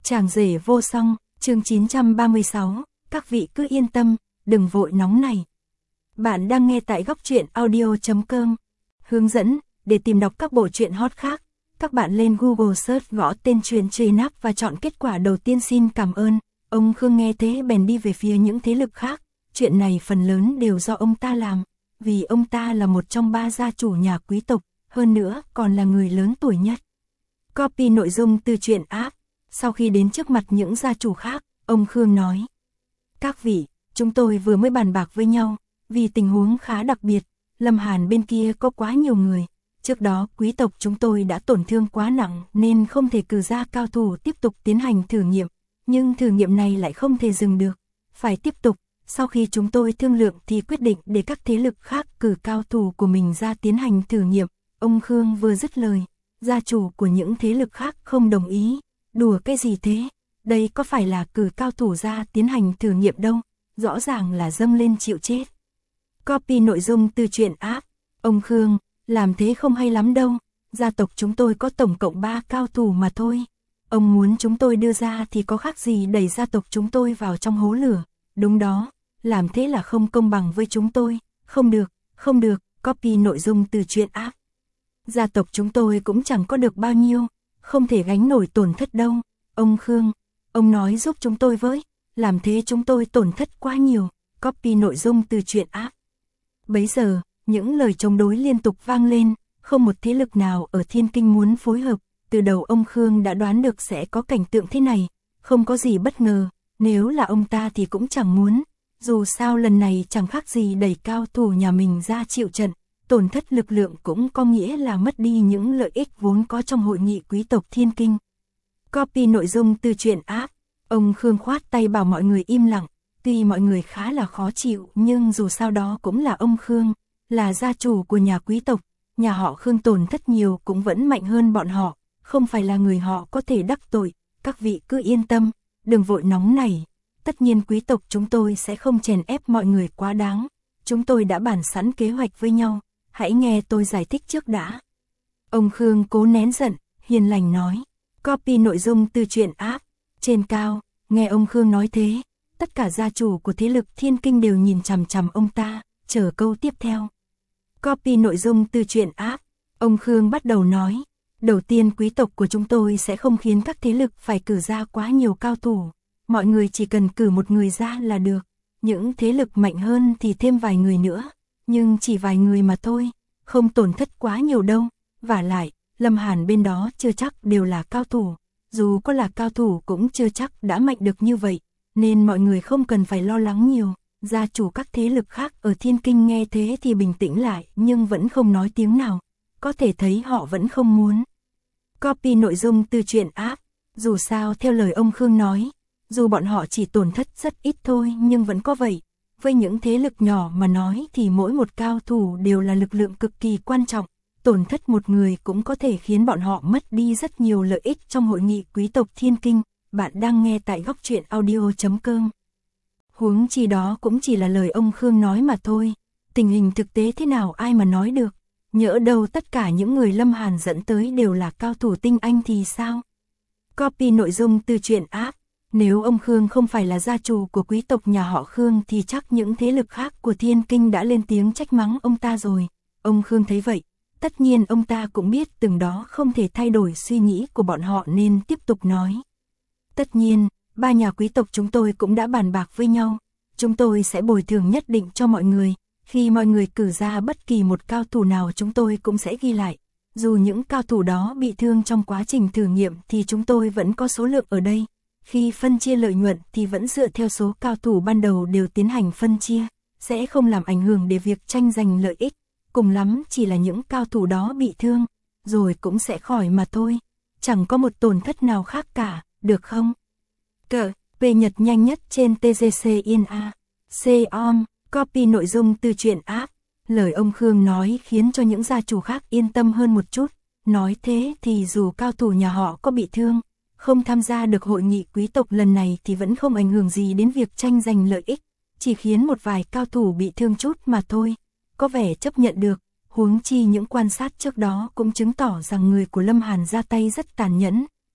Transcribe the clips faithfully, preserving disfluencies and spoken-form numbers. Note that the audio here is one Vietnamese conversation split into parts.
Chàng rể vô song, chương chín trăm ba mươi sáu, các vị cứ yên tâm, đừng vội nóng này. Bạn đang nghe tại góc truyện audio chấm com. Hướng dẫn, để tìm đọc các bộ truyện hot khác, các bạn lên Google search gõ tên truyện truy nắp và chọn kết quả đầu tiên. Xin cảm ơn. Ông Khương nghe thế bèn đi về phía những thế lực khác, chuyện này phần lớn đều do ông ta làm, vì ông ta là một trong ba gia chủ nhà quý tộc, hơn nữa còn là người lớn tuổi nhất. Copy nội dung từ truyện app. Sau khi đến trước mặt những gia chủ khác, ông Khương nói: các vị, chúng tôi vừa mới bàn bạc với nhau, vì tình huống khá đặc biệt, Lâm Hàn bên kia có quá nhiều người, trước đó quý tộc chúng tôi đã tổn thương quá nặng nên không thể cử ra cao thủ tiếp tục tiến hành thử nghiệm, nhưng thử nghiệm này lại không thể dừng được, phải tiếp tục. Sau khi chúng tôi thương lượng thì quyết định để các thế lực khác cử cao thủ của mình ra tiến hành thử nghiệm. Ông Khương vừa dứt lời, gia chủ của những thế lực khác không đồng ý. Đùa cái gì thế? Đây có phải là cử cao thủ ra tiến hành thử nghiệm đâu, rõ ràng là dâng lên chịu chết. Copy nội dung từ truyện app. Ông Khương, làm thế không hay lắm đâu, gia tộc chúng tôi có tổng cộng ba cao thủ mà thôi. Ông muốn chúng tôi đưa ra thì có khác gì đẩy gia tộc chúng tôi vào trong hố lửa. Đúng đó, làm thế là không công bằng với chúng tôi. Không được, không được. Copy nội dung từ truyện app. Gia tộc chúng tôi cũng chẳng có được bao nhiêu, không thể gánh nổi tổn thất đâu. Ông Khương, ông nói giúp chúng tôi với, làm thế chúng tôi tổn thất quá nhiều. Copy nội dung từ truyện app. Bấy giờ, những lời chống đối liên tục vang lên, không một thế lực nào ở Thiên Kinh muốn phối hợp. Từ đầu ông Khương đã đoán được sẽ có cảnh tượng thế này, không có gì bất ngờ, nếu là ông ta thì cũng chẳng muốn. Dù sao lần này chẳng khác gì đẩy cao thủ nhà mình ra chịu trận, tổn thất lực lượng cũng có nghĩa là mất đi những lợi ích vốn có trong hội nghị quý tộc Thiên Kinh. Copy nội dung từ truyện app. Ông Khương khoát tay bảo mọi người im lặng, tuy mọi người khá là khó chịu nhưng dù sao đó cũng là ông Khương, là gia chủ của nhà quý tộc, nhà họ Khương tổn thất nhiều cũng vẫn mạnh hơn bọn họ, không phải là người họ có thể đắc tội. Các vị cứ yên tâm, đừng vội nóng này. Tất nhiên quý tộc chúng tôi sẽ không chèn ép mọi người quá đáng, chúng tôi đã bàn sẵn kế hoạch với nhau, hãy nghe tôi giải thích trước đã. Ông Khương cố nén giận, hiền lành nói. Copy nội dung từ truyện app. Trên cao, nghe ông Khương nói thế, tất cả gia chủ của thế lực Thiên Kinh đều nhìn chằm chằm ông ta, chờ câu tiếp theo. Copy nội dung từ truyện app. Ông Khương bắt đầu nói, đầu tiên quý tộc của chúng tôi sẽ không khiến các thế lực phải cử ra quá nhiều cao thủ, mọi người chỉ cần cử một người ra là được, những thế lực mạnh hơn thì thêm vài người nữa, nhưng chỉ vài người mà thôi, không tổn thất quá nhiều đâu. Vả lại, Lâm Hàn bên đó chưa chắc đều là cao thủ, dù có là cao thủ cũng chưa chắc đã mạnh được như vậy, nên mọi người không cần phải lo lắng nhiều. Gia chủ các thế lực khác ở Thiên Kinh nghe thế thì bình tĩnh lại nhưng vẫn không nói tiếng nào, có thể thấy họ vẫn không muốn. Copy nội dung từ truyện app. Dù sao theo lời ông Khương nói, dù bọn họ chỉ tổn thất rất ít thôi nhưng vẫn có vậy. Với những thế lực nhỏ mà nói thì mỗi một cao thủ đều là lực lượng cực kỳ quan trọng, tổn thất một người cũng có thể khiến bọn họ mất đi rất nhiều lợi ích trong hội nghị quý tộc Thiên Kinh. Bạn đang nghe tại góc truyện audio chấm com. Huống chi đó cũng chỉ là lời ông Khương nói mà thôi, tình hình thực tế thế nào ai mà nói được, nhỡ đâu tất cả những người Lâm Hàn dẫn tới đều là cao thủ tinh anh thì sao? Copy nội dung từ truyện app. Nếu ông Khương không phải là gia chủ của quý tộc nhà họ Khương thì chắc những thế lực khác của Thiên Kinh đã lên tiếng trách mắng ông ta rồi. Ông Khương thấy vậy, tất nhiên ông ta cũng biết từng đó không thể thay đổi suy nghĩ của bọn họ nên tiếp tục nói. Tất nhiên, ba nhà quý tộc chúng tôi cũng đã bàn bạc với nhau, chúng tôi sẽ bồi thường nhất định cho mọi người, khi mọi người cử ra bất kỳ một cao thủ nào chúng tôi cũng sẽ ghi lại. Dù những cao thủ đó bị thương trong quá trình thử nghiệm thì chúng tôi vẫn có số lượng ở đây. Khi phân chia lợi nhuận thì vẫn dựa theo số cao thủ ban đầu đều tiến hành phân chia, sẽ không làm ảnh hưởng đến việc tranh giành lợi ích, cùng lắm chỉ là những cao thủ đó bị thương, rồi cũng sẽ khỏi mà thôi, chẳng có một tổn thất nào khác cả, được không? Cờ, về Nhật nhanh nhất trên tê giê xê in a. C-om, copy nội dung từ truyện app. Lời ông Khương nói khiến cho những gia chủ khác yên tâm hơn một chút, nói thế thì dù cao thủ nhà họ có bị thương, không tham gia được hội nghị quý tộc lần này thì vẫn không ảnh hưởng gì đến việc tranh giành lợi ích, chỉ khiến một vài cao thủ bị thương chút mà thôi, có vẻ chấp nhận được. Huống chi những quan sát trước đó cũng chứng tỏ rằng người của Lâm Hàn ra tay rất tàn nhẫn,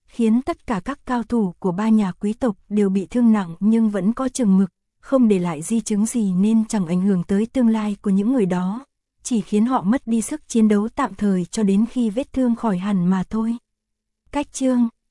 khiến tất cả các cao thủ của ba nhà quý tộc đều bị thương nặng nhưng vẫn có chừng mực, không để lại di chứng gì nên chẳng ảnh hưởng tới tương lai của những người đó, chỉ khiến họ mất đi sức chiến đấu tạm thời cho đến khi vết thương khỏi hẳn mà thôi. Cách chương